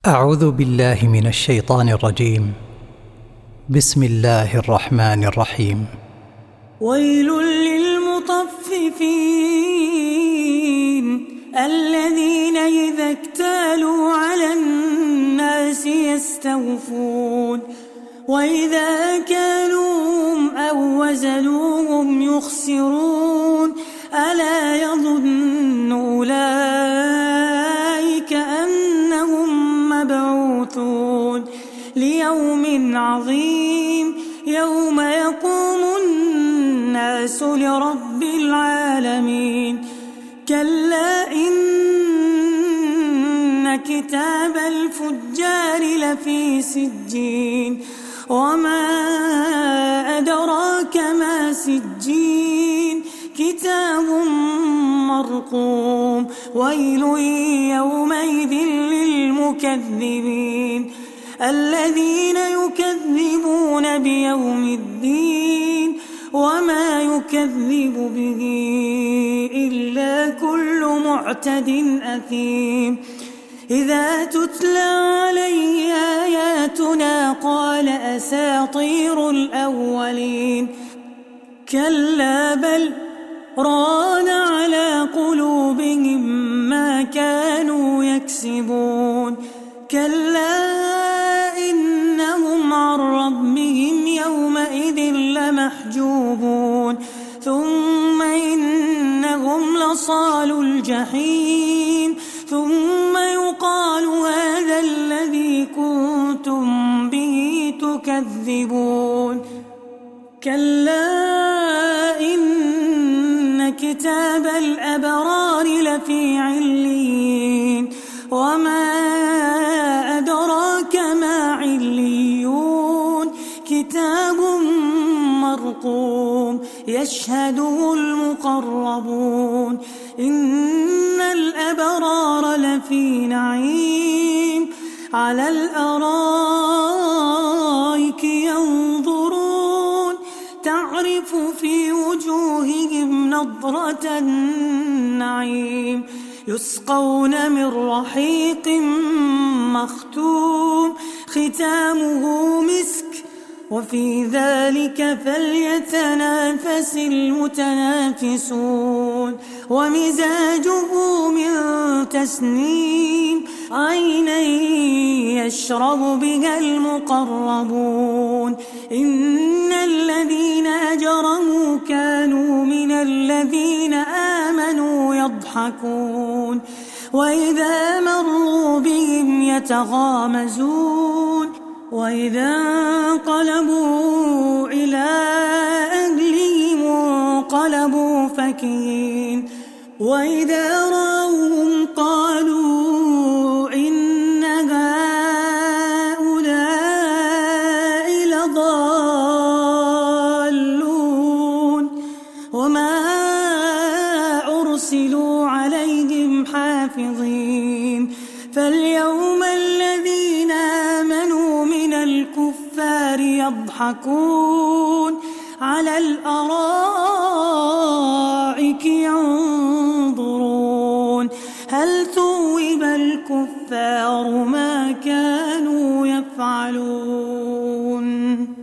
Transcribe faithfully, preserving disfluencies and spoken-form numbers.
أعوذ بالله من الشيطان الرجيم. بسم الله الرحمن الرحيم. ويل للمطففين الذين إذا اكتالوا على الناس يستوفون وإذا كالوهم أو وزنوهم يخسرون ألا يظن أولئك أنهم مبعوثون ليوم عظيم يوم يقوم الناس لرب العالمين. كلا إن كتاب الفجار لفي سجين وما أدراك ما سجين كتاب مرقوم. ويل يومئذ للمكذبين الذين يكذبون بيوم الدين وما يكذب به إلا كل معتد أثيم. إذا تتلى عليه آياتنا قال أساطير الأولين كلا بل ران على قلوبهم ما كانوا يكسبون. كلا إنهم عن ربهم يومئذ لمحجوبون ثم إنهم لصالو الجحيم ثم يقال هذا الذي كنتم به تكذبون. كلا إن كتاب الأبرار لفي عليين وما أدراك ما عليون كتاب مرقوم يشهده المقربون. إن الأبرار لفي نعيم على الأرائك ينظرون تعرف في وجوههم نضرة النعيم يسقون من رحيق مختوم ختامه مسك وفي ذلك فليتنافس المتنافسون. ومزاجه من تسنيم عينا يشرب بها المقربون. إن الذين أجرموا كانوا من الذين آمنوا يضحكون وإذا مروا بهم يتغامزون وإذا انقلبوا إلى أهلهم انقلبوا فكهين وإذا رأوهم قالوا إن هؤلاء لضالون وما أرسلوا عليهم حافظين. فاليوم الذين آمنوا من الكفار يضحكون على الأرائك ينظرون هل ثوب الكفار ما كانوا يفعلون.